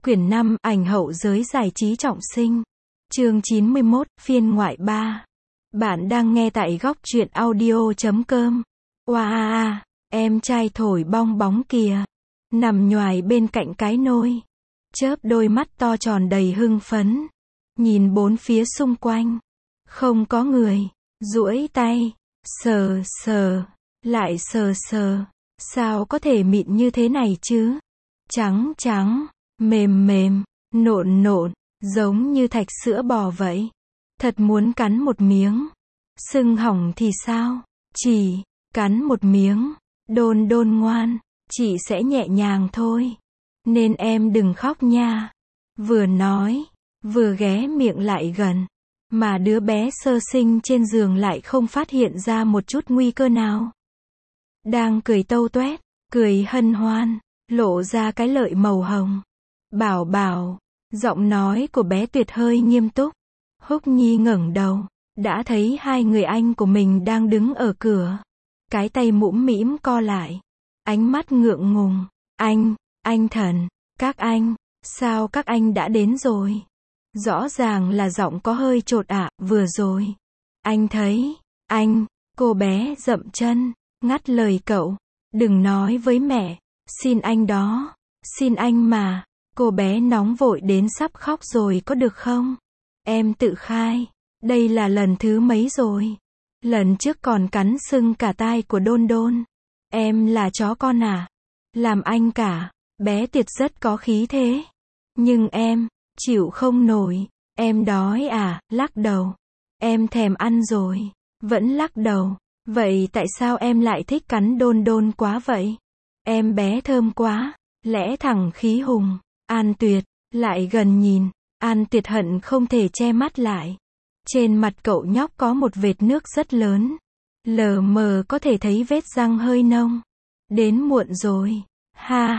Quyển 5, ảnh hậu giới giải trí trọng sinh. Chương 91, phiên ngoại 3. Bạn đang nghe tại góc truyện audio.com. Wow, em trai thổi bong bóng kìa. Nằm nhoài bên cạnh cái nôi. Chớp đôi mắt to tròn đầy hưng phấn. Nhìn bốn phía xung quanh. Không có người. Duỗi tay. Sờ sờ. Lại sờ sờ. Sao có thể mịn như thế này chứ? Trắng trắng. Mềm mềm, nộn nộn, giống như thạch sữa bò vậy. Thật muốn cắn một miếng. Sưng hỏng thì sao? Chỉ, cắn một miếng. Đôn đôn ngoan, chị sẽ nhẹ nhàng thôi. Nên em đừng khóc nha. Vừa nói, vừa ghé miệng lại gần. Mà đứa bé sơ sinh trên giường lại không phát hiện ra một chút nguy cơ nào. Đang cười tâu toét, cười hân hoan, lộ ra cái lợi màu hồng. Bảo bảo, giọng nói của bé Tuyệt hơi nghiêm túc. Húc Nhi ngẩng đầu, đã thấy hai người anh của mình đang đứng ở cửa. Cái tay mũm mĩm co lại, ánh mắt ngượng ngùng. Anh Thần, các anh, sao các anh đã đến rồi? Rõ ràng là giọng có hơi chột ạ, vừa rồi. Anh thấy, cô bé dậm chân, ngắt lời cậu. Đừng nói với mẹ, xin anh đó, xin anh mà. Cô bé nóng vội đến sắp khóc rồi có được không? Em tự khai, đây là lần thứ mấy rồi? Lần trước còn cắn sưng cả tai của Đôn Đôn. Em là chó con à? Làm anh cả. Bé Tiệt rất có khí thế. Nhưng em, chịu không nổi. Em đói à? Lắc đầu. Em thèm ăn rồi. Vẫn lắc đầu. Vậy tại sao em lại thích cắn Đôn Đôn quá vậy? Em bé thơm quá. Lẽ thẳng khí hùng. An Tuyệt, lại gần nhìn, An Tuyệt hận không thể che mắt lại. Trên mặt cậu nhóc có một vệt nước rất lớn. Lờ mờ có thể thấy vết răng hơi nông. Đến muộn rồi. Ha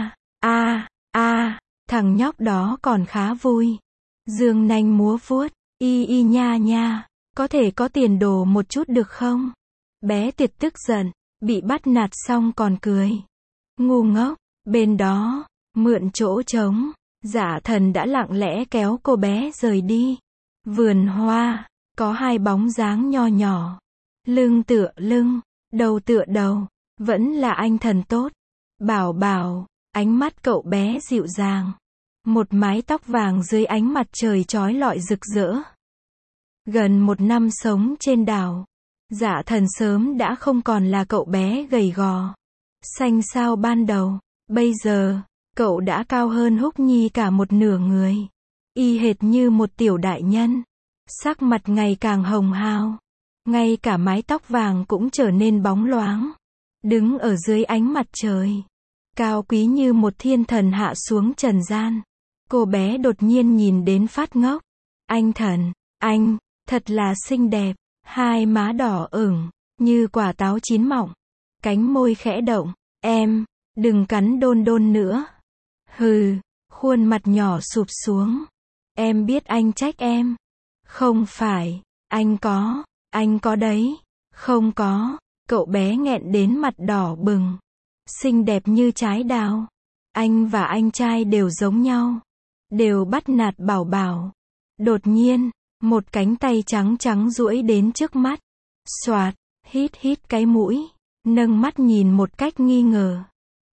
ha, thằng nhóc đó còn khá vui. Dương nanh múa vuốt, y nha nha, có thể có tiền đồ một chút được không? Bé Tiệt tức giận, bị bắt nạt xong còn cười. Ngu ngốc, bên đó. Mượn chỗ trống, Dạ Thần đã lặng lẽ kéo cô bé rời đi. Vườn hoa, có hai bóng dáng nho nhỏ. Lưng tựa lưng, đầu tựa đầu, vẫn là anh Thần tốt. Bảo bảo, ánh mắt cậu bé dịu dàng. Một mái tóc vàng dưới ánh mặt trời chói lọi rực rỡ. Gần một năm sống trên đảo, Dạ Thần sớm đã không còn là cậu bé gầy gò, xanh xao ban đầu. Bây giờ, cậu đã cao hơn Húc Nhi cả một nửa người. Y hệt như một tiểu đại nhân. Sắc mặt ngày càng hồng hào. Ngay cả mái tóc vàng cũng trở nên bóng loáng. Đứng ở dưới ánh mặt trời. Cao quý như một thiên thần hạ xuống trần gian. Cô bé đột nhiên nhìn đến phát ngốc. Anh Thần, anh, thật là xinh đẹp. Hai má đỏ ửng, như quả táo chín mọng. Cánh môi khẽ động. Em, đừng cắn Đôn Đôn nữa. Hừ, khuôn mặt nhỏ sụp xuống. Em biết anh trách em. Không phải, anh có đấy. Không có, cậu bé nghẹn đến mặt đỏ bừng. Xinh đẹp như trái đào. Anh và anh trai đều giống nhau. Đều bắt nạt bảo bảo. Đột nhiên, một cánh tay trắng trắng duỗi đến trước mắt. Xoạt, hít cái mũi. Nâng mắt nhìn một cách nghi ngờ.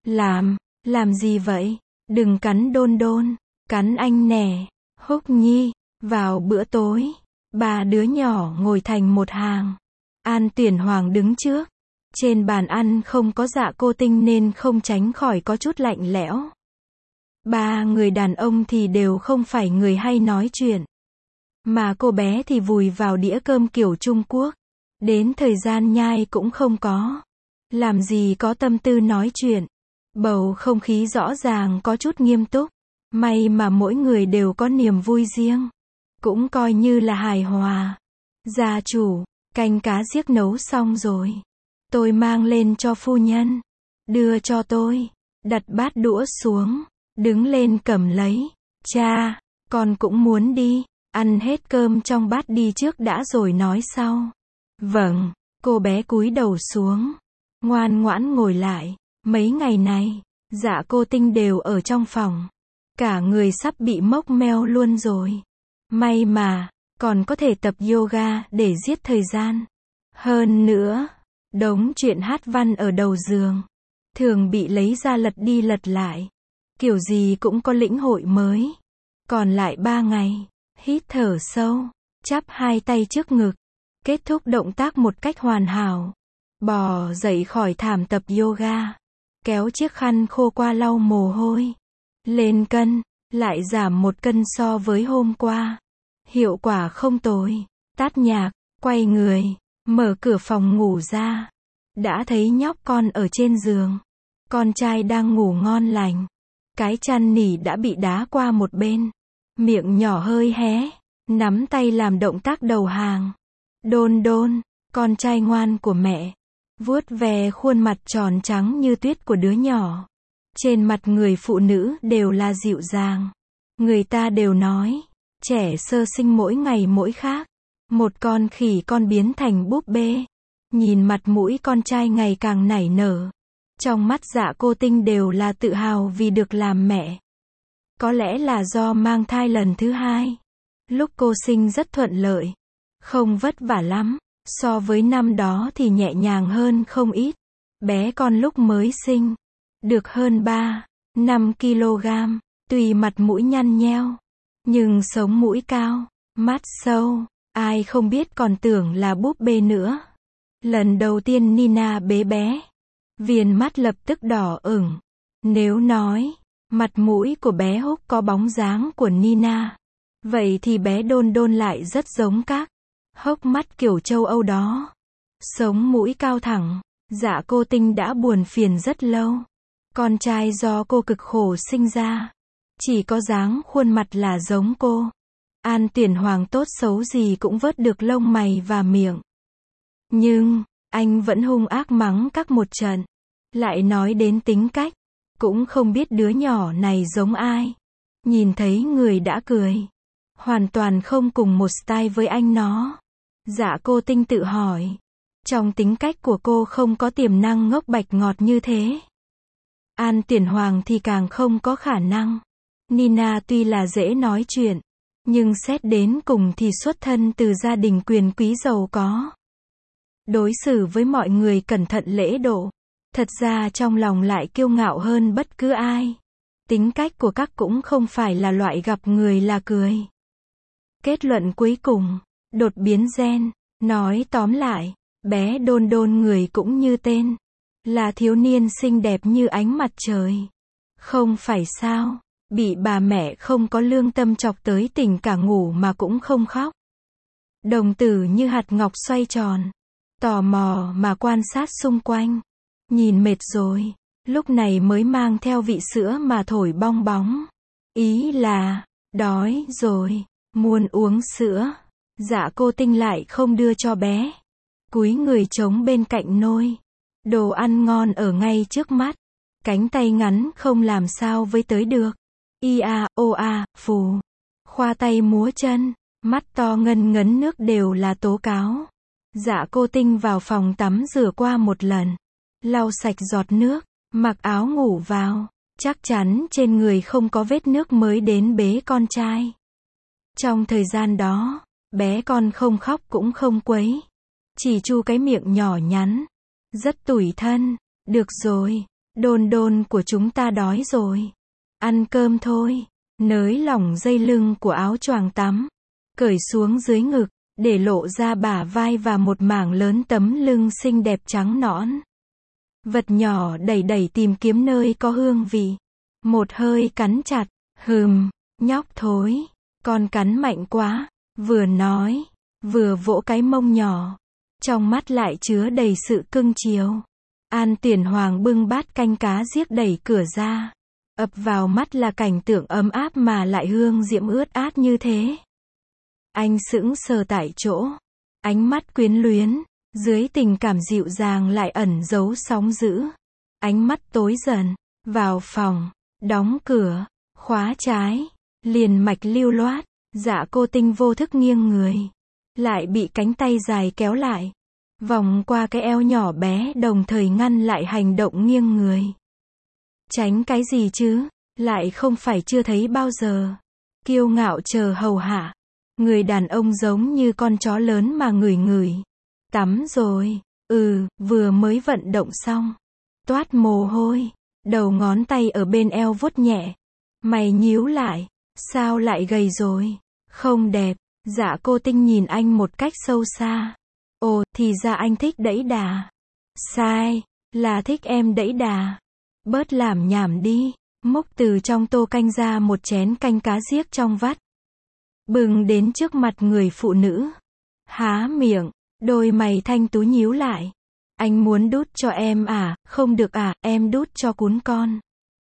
Làm gì vậy? Đừng cắn Đôn Đôn, cắn anh nè. Húc Nhi, vào bữa tối, ba đứa nhỏ ngồi thành một hàng. An Tuyển Hoàng đứng trước. Trên bàn ăn không có Dạ Cô Tinh nên không tránh khỏi có chút lạnh lẽo. Ba người đàn ông thì đều không phải người hay nói chuyện. Mà cô bé thì vùi vào đĩa cơm kiểu Trung Quốc. Đến thời gian nhai cũng không có. Làm gì có tâm tư nói chuyện. Bầu không khí rõ ràng có chút nghiêm túc. May mà mỗi người đều có niềm vui riêng. Cũng coi như là hài hòa. Gia chủ, canh cá giếc nấu xong rồi. Tôi mang lên cho phu nhân. Đưa cho tôi. Đặt bát đũa xuống. Đứng lên cầm lấy. Cha, con cũng muốn đi. Ăn hết cơm trong bát đi trước đã rồi nói sau. Vâng, cô bé cúi đầu xuống. Ngoan ngoãn ngồi lại. Mấy ngày này, Dạ Cô Tinh đều ở trong phòng. Cả người sắp bị mốc meo luôn rồi. May mà, còn có thể tập yoga để giết thời gian. Hơn nữa, đống chuyện hát văn ở đầu giường, thường bị lấy ra lật đi lật lại. Kiểu gì cũng có lĩnh hội mới. Còn lại 3 ngày, hít thở sâu, chắp hai tay trước ngực, kết thúc động tác một cách hoàn hảo. Bò dậy khỏi thảm tập yoga, kéo chiếc khăn khô qua lau mồ hôi. Lên cân, lại giảm 1 cân so với hôm qua. Hiệu quả không tồi. Tắt nhạc, quay người, mở cửa phòng ngủ ra. Đã thấy nhóc con ở trên giường. Con trai đang ngủ ngon lành. Cái chăn nỉ đã bị đá qua một bên. Miệng nhỏ hơi hé, nắm tay làm động tác đầu hàng. Đôn đôn, con trai ngoan của mẹ. Vuốt ve khuôn mặt tròn trắng như tuyết của đứa nhỏ. Trên mặt người phụ nữ đều là dịu dàng. Người ta đều nói, trẻ sơ sinh mỗi ngày mỗi khác. Một con khỉ con biến thành búp bê. Nhìn mặt mũi con trai ngày càng nảy nở. Trong mắt Dạ Cô Tinh đều là tự hào vì được làm mẹ. Có lẽ là do mang thai lần thứ 2. Lúc cô sinh rất thuận lợi. Không vất vả lắm. So với năm đó thì nhẹ nhàng hơn không ít. Bé con lúc mới sinh, được hơn 3-5 kg. Tuy mặt mũi nhăn nheo, nhưng sống mũi cao, mắt sâu. Ai không biết còn tưởng là búp bê nữa. Lần đầu tiên Nina bế bé, viền mắt lập tức đỏ ửng. Nếu nói, mặt mũi của bé Húc có bóng dáng của Nina, vậy thì bé Đôn Đôn lại rất giống các hốc mắt kiểu châu Âu đó. Sống mũi cao thẳng. Dạ Cô Tinh đã buồn phiền rất lâu. Con trai do cô cực khổ sinh ra, chỉ có dáng khuôn mặt là giống cô. An Tuyển Hoàng tốt xấu gì cũng vớt được lông mày và miệng. Nhưng, anh vẫn hung ác mắng các một trận. Lại nói đến tính cách, cũng không biết đứa nhỏ này giống ai. Nhìn thấy người đã cười. Hoàn toàn không cùng một style với anh nó. Dạ Cô Tinh tự hỏi. Trong tính cách của cô không có tiềm năng ngốc bạch ngọt như thế. An Tuyển Hoàng thì càng không có khả năng. Nina tuy là dễ nói chuyện, nhưng xét đến cùng thì xuất thân từ gia đình quyền quý giàu có. Đối xử với mọi người cẩn thận lễ độ. Thật ra trong lòng lại kiêu ngạo hơn bất cứ ai. Tính cách của các cũng không phải là loại gặp người là cười. Kết luận cuối cùng, đột biến gen. Nói tóm lại, bé Đôn Đôn người cũng như tên. Là thiếu niên xinh đẹp như ánh mặt trời. Không phải sao, bị bà mẹ không có lương tâm chọc tới tỉnh cả ngủ mà cũng không khóc. Đồng tử như hạt ngọc xoay tròn. Tò mò mà quan sát xung quanh. Nhìn mệt rồi, lúc này mới mang theo vị sữa mà thổi bong bóng. Ý là, đói rồi, muốn uống sữa. Dạ Cô Tinh lại không đưa cho bé. Cúi người trống bên cạnh nôi. Đồ ăn ngon ở ngay trước mắt. Cánh tay ngắn không làm sao với tới được. Phù. Khoa tay múa chân. Mắt to ngân ngấn nước đều là tố cáo. Dạ Cô Tinh vào phòng tắm rửa qua một lần. Lau sạch giọt nước. Mặc áo ngủ vào. Chắc chắn trên người không có vết nước mới đến bế con trai. Trong thời gian đó, bé con không khóc cũng không quấy. Chỉ chu cái miệng nhỏ nhắn. Rất tủi thân. Được rồi, Đôn Đôn của chúng ta đói rồi. Ăn cơm thôi. Nới lỏng dây lưng của áo choàng tắm. Cởi xuống dưới ngực, để lộ ra bả vai và một mảng lớn tấm lưng xinh đẹp trắng nõn. Vật nhỏ đẩy đẩy tìm kiếm nơi có hương vị. Một hơi cắn chặt. Nhóc thối. Con cắn mạnh quá. Vừa nói, vừa vỗ cái mông nhỏ. Trong mắt lại chứa đầy sự cưng chiều. An Tuyển Hoàng bưng bát canh cá giết đẩy cửa ra. Ập vào mắt là cảnh tượng ấm áp mà lại hương diễm ướt át như thế. Anh sững sờ tại chỗ. Ánh mắt quyến luyến. Dưới tình cảm dịu dàng lại ẩn giấu sóng dữ. Ánh mắt tối dần. Vào phòng. Đóng cửa. Khóa trái. Liền mạch lưu loát. Dạ Cô Tinh vô thức nghiêng người. Lại bị cánh tay dài kéo lại. Vòng qua cái eo nhỏ bé đồng thời ngăn lại hành động nghiêng người. Tránh cái gì chứ? lại không phải chưa thấy bao giờ. Kiêu ngạo chờ hầu hạ. Người đàn ông giống như con chó lớn mà ngửi ngửi. Tắm rồi. Vừa mới vận động xong. Toát mồ hôi. Đầu ngón tay ở bên eo vuốt nhẹ. Mày nhíu lại. Sao lại gầy rồi? Không đẹp. Dạ cô Tinh nhìn anh một cách sâu xa. Ồ, thì ra anh thích đẫy đà. Sai. Là thích em đẫy đà. Bớt làm nhảm đi. Múc từ trong tô canh ra một chén canh cá giếc trong vắt. Bừng đến trước mặt người phụ nữ. Há miệng. Đôi mày thanh tú nhíu lại. Anh muốn đút cho em à? Không được à, em đút cho cún con.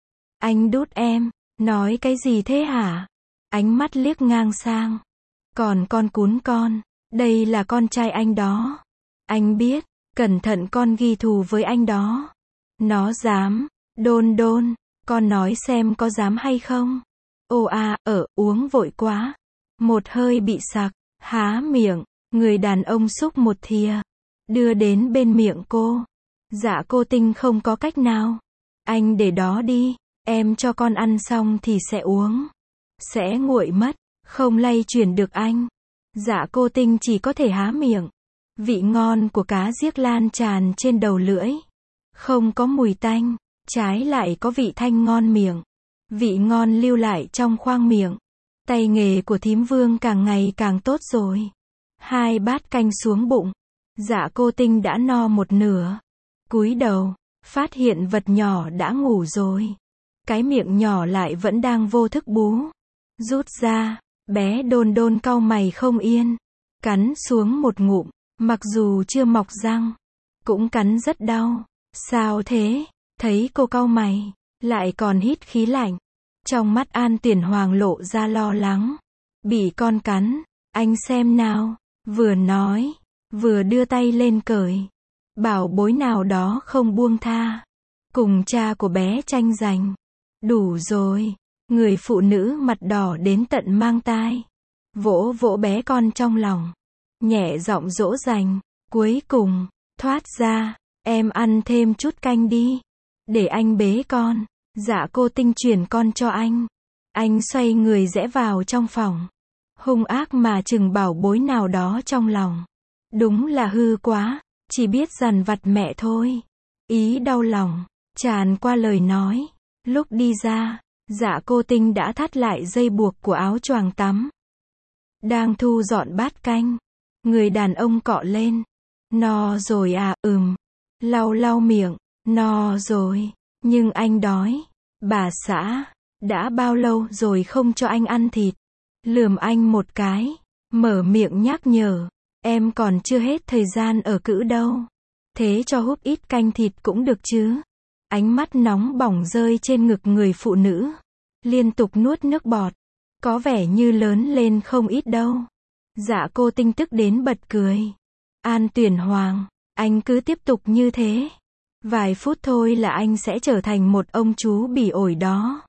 Anh đút em. Nói cái gì thế hả? Ánh mắt liếc ngang sang. Còn con cún con. Đây là con trai anh đó. Anh biết. Cẩn thận con ghi thù với anh đó. Nó dám. Đôn đôn. Con nói xem có dám hay không? Ồ à, uống vội quá. Một hơi bị sặc. Há miệng. Người đàn ông xúc một thìa. Đưa đến bên miệng cô. Dạ cô Tinh không có cách nào. Anh để đó đi. Em cho con ăn xong thì sẽ uống. Sẽ nguội mất. Không lay chuyển được anh. Dạ cô Tinh chỉ có thể há miệng. Vị ngon của cá giếc lan tràn trên đầu lưỡi. Không có mùi tanh. Trái lại có vị thanh ngon miệng. Vị ngon lưu lại trong khoang miệng. Tay nghề của thím Vương càng ngày càng tốt rồi. 2 bát canh xuống bụng. Dạ cô Tinh đã no một nửa. Cúi đầu. Phát hiện vật nhỏ đã ngủ rồi. Cái miệng nhỏ lại vẫn đang vô thức bú. Rút ra. Bé đôn đôn cau mày không yên. Cắn xuống một ngụm. Mặc dù chưa mọc răng. Cũng cắn rất đau. Sao thế? Thấy cô cau mày. Lại còn hít khí lạnh. Trong mắt An Tuyển Hoàng lộ ra lo lắng. Bị con cắn. Anh xem nào. Vừa nói. Vừa đưa tay lên cởi. Bảo bối nào đó không buông tha. Cùng cha của bé tranh giành. Đủ rồi. Người phụ nữ mặt đỏ đến tận mang tai. Vỗ vỗ bé con trong lòng. Nhẹ giọng dỗ dành. Cuối cùng. Thoát ra. Em ăn thêm chút canh đi. Để anh bế con. Dạ cô Tinh chuyển con cho anh. Anh xoay người rẽ vào trong phòng. Hung ác mà chừng bảo bối nào đó trong lòng. Đúng là hư quá. Chỉ biết dằn vặt mẹ thôi. Ý đau lòng. Tràn qua lời nói. Lúc đi ra. Dạ cô Tinh đã thắt lại dây buộc của áo choàng tắm. Đang thu dọn bát canh. Người đàn ông cọ lên. No rồi à? Lau lau miệng. No rồi. Nhưng anh đói. Bà xã. Đã bao lâu rồi không cho anh ăn thịt? Lườm anh một cái. Mở miệng nhắc nhở. Em còn chưa hết thời gian ở cữ đâu. Thế cho húp ít canh thịt cũng được chứ. Ánh mắt nóng bỏng rơi trên ngực người phụ nữ. Liên tục nuốt nước bọt. Có vẻ như lớn lên không ít đâu. Dạ cô Tinh tức đến bật cười. An Tuyển Hoàng. Anh cứ tiếp tục như thế. Vài phút thôi là anh sẽ trở thành một ông chú bỉ ổi đó.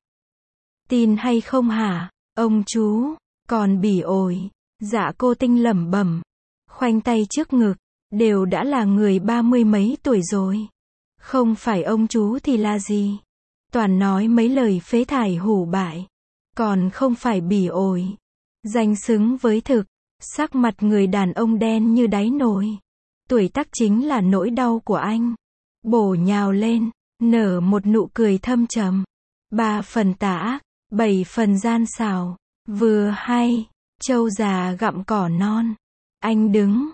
Tin hay không hả? Ông chú. Còn bỉ ổi. Dạ cô Tinh lẩm bẩm. Khoanh tay trước ngực. Đều đã là người 30 mấy tuổi rồi. Không phải ông chú thì là gì? Toàn nói mấy lời phế thải hủ bại. Còn không phải bỉ ổi. Danh xứng với thực. Sắc mặt người đàn ông đen như đáy nồi. Tuổi tác chính là nỗi đau của anh. Bổ nhào lên. Nở một nụ cười thâm trầm. 3 phần tà ác. 7 phần gian xảo. Vừa hay. Trâu già gặm cỏ non. Anh đứng.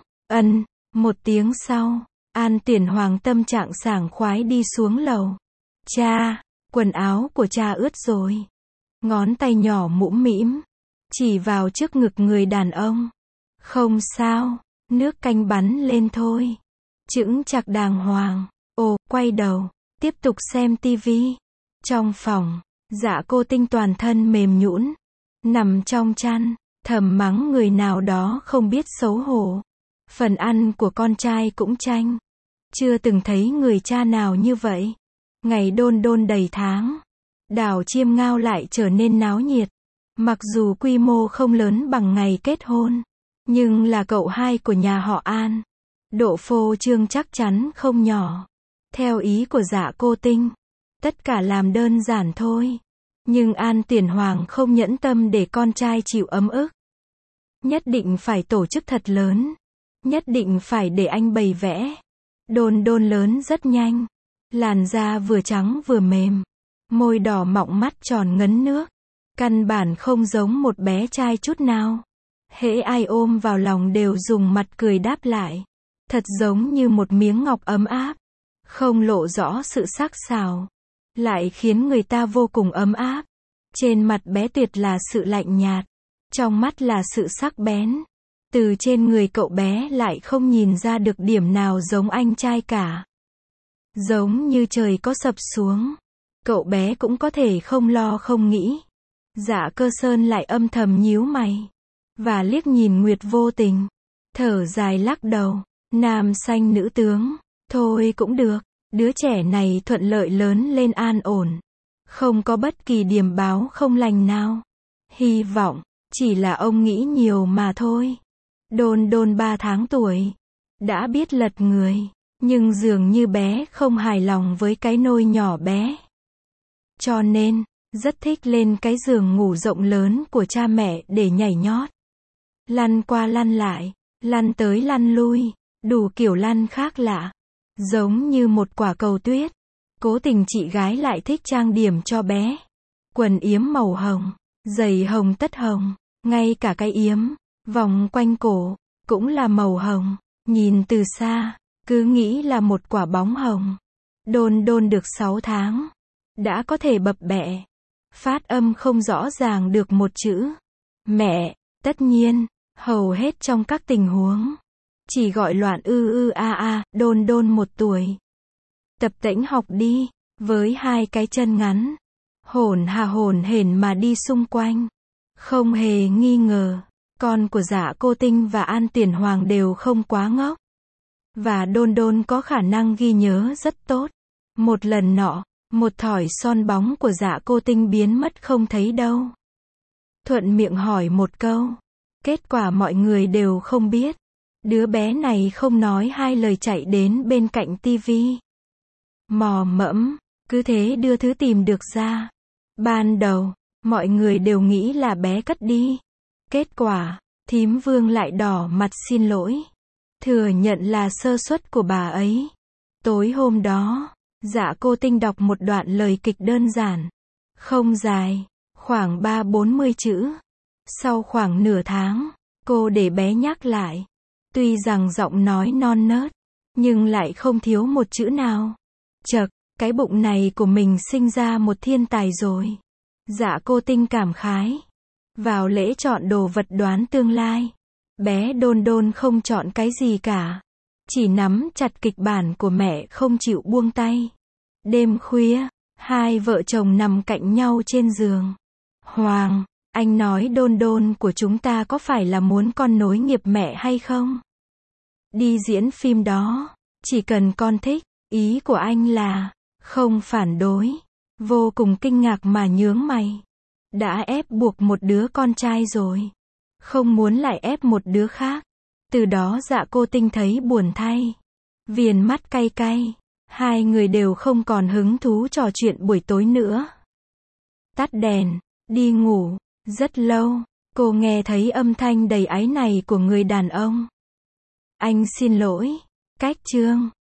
Một tiếng sau. An Tuyển Hoàng tâm trạng sảng khoái đi xuống lầu. Cha. Quần áo của cha ướt rồi. Ngón tay nhỏ mũm mĩm. Chỉ vào trước ngực người đàn ông. Không sao. Nước canh bắn lên thôi. Chững chạc đàng hoàng. Quay đầu. Tiếp tục xem tivi. Trong phòng. Dạ cô Tinh toàn thân mềm nhũn. Nằm trong chăn. Thầm mắng người nào đó không biết xấu hổ. Phần ăn của con trai cũng chanh. Chưa từng thấy người cha nào như vậy. Ngày đôn đôn đầy tháng. Đảo Chiêm Ngao lại trở nên náo nhiệt. Mặc dù quy mô không lớn bằng ngày kết hôn. Nhưng là cậu hai của nhà họ An. Độ phô trương chắc chắn không nhỏ. Theo ý của Dạ cô Tinh. Tất cả làm đơn giản thôi. Nhưng An Tuyển Hoàng không nhẫn tâm để con trai chịu ấm ức. Nhất định phải tổ chức thật lớn. Nhất định phải để anh bày vẽ. Đôn đôn lớn rất nhanh. Làn da vừa trắng vừa mềm. Môi đỏ mọng, mắt tròn ngấn nước. Căn bản không giống một bé trai chút nào. Hễ ai ôm vào lòng đều dùng mặt cười đáp lại. Thật giống như một miếng ngọc ấm áp. Không lộ rõ sự sắc sảo. Lại khiến người ta vô cùng ấm áp. Trên mặt bé tuyệt là sự lạnh nhạt. Trong mắt là sự sắc bén. Từ trên người cậu bé lại không nhìn ra được điểm nào giống anh trai cả. Giống như trời có sập xuống. Cậu bé cũng có thể không lo không nghĩ. Dạ Cơ Sơn lại âm thầm nhíu mày. Và liếc nhìn Nguyệt Vô Tình. Thở dài lắc đầu. Nam xanh nữ tướng. Thôi cũng được. Đứa trẻ này thuận lợi lớn lên an ổn. Không có bất kỳ điểm báo không lành nào. Hy vọng. Chỉ là ông nghĩ nhiều mà thôi. Đôn đôn 3 tháng tuổi. Đã biết lật người. Nhưng dường như bé không hài lòng với cái nôi nhỏ bé. Cho nên, rất thích lên cái giường ngủ rộng lớn của cha mẹ để nhảy nhót. Lăn qua lăn lại, lăn tới lăn lui, đủ kiểu lăn khác lạ. Giống như một quả cầu tuyết. Cố tình chị gái lại thích trang điểm cho bé. Quần yếm màu hồng, giày hồng tất hồng, ngay cả cái yếm, vòng quanh cổ, cũng là màu hồng. Nhìn từ xa, cứ nghĩ là một quả bóng hồng. Đôn đôn được 6 tháng. Đã có thể bập bẹ. Phát âm không rõ ràng được một chữ. Mẹ, tất nhiên, hầu hết trong các tình huống. Chỉ gọi loạn đôn đôn 1 tuổi. Tập tễnh học đi, với 2 cái chân ngắn. Hổn hển mà đi xung quanh. Không hề nghi ngờ, con của Dạ Cô Tinh và An Tuyển Hoàng đều không quá ngốc. Và đôn đôn có khả năng ghi nhớ rất tốt. Một lần nọ, một thỏi son bóng của Dạ Cô Tinh biến mất không thấy đâu. Thuận miệng hỏi một câu. Kết quả mọi người đều không biết. Đứa bé này không nói 2 lời chạy đến bên cạnh tivi. Mò mẫm, cứ thế đưa thứ tìm được ra. Ban đầu, mọi người đều nghĩ là bé cất đi. Kết quả, thím Vương lại đỏ mặt xin lỗi. Thừa nhận là sơ suất của bà ấy. Tối hôm đó, Dạ Cô Tinh đọc một đoạn lời kịch đơn giản. Không dài, khoảng 30-40 chữ. Sau khoảng nửa tháng, cô để bé nhắc lại. Tuy rằng giọng nói non nớt, nhưng lại không thiếu một chữ nào. Chậc, cái bụng này của mình sinh ra một thiên tài rồi. Dạ Cô Tinh cảm khái. Vào lễ chọn đồ vật đoán tương lai, bé đôn đôn không chọn cái gì cả. Chỉ nắm chặt kịch bản của mẹ không chịu buông tay. Đêm khuya, 2 vợ chồng nằm cạnh nhau trên giường. Hoàng, anh nói đôn đôn của chúng ta có phải là muốn con nối nghiệp mẹ hay không? Đi diễn phim đó, chỉ cần con thích, ý của anh là, không phản đối. Vô cùng kinh ngạc mà nhướng mày. Đã ép buộc một đứa con trai rồi. Không muốn lại ép một đứa khác. Từ đó Dạ Cô Tinh thấy buồn thay. Viền mắt cay cay. 2 người đều không còn hứng thú trò chuyện buổi tối nữa. Tắt đèn, đi ngủ. Rất lâu, cô nghe thấy âm thanh đầy áy náy của người đàn ông. Anh xin lỗi. Cách chương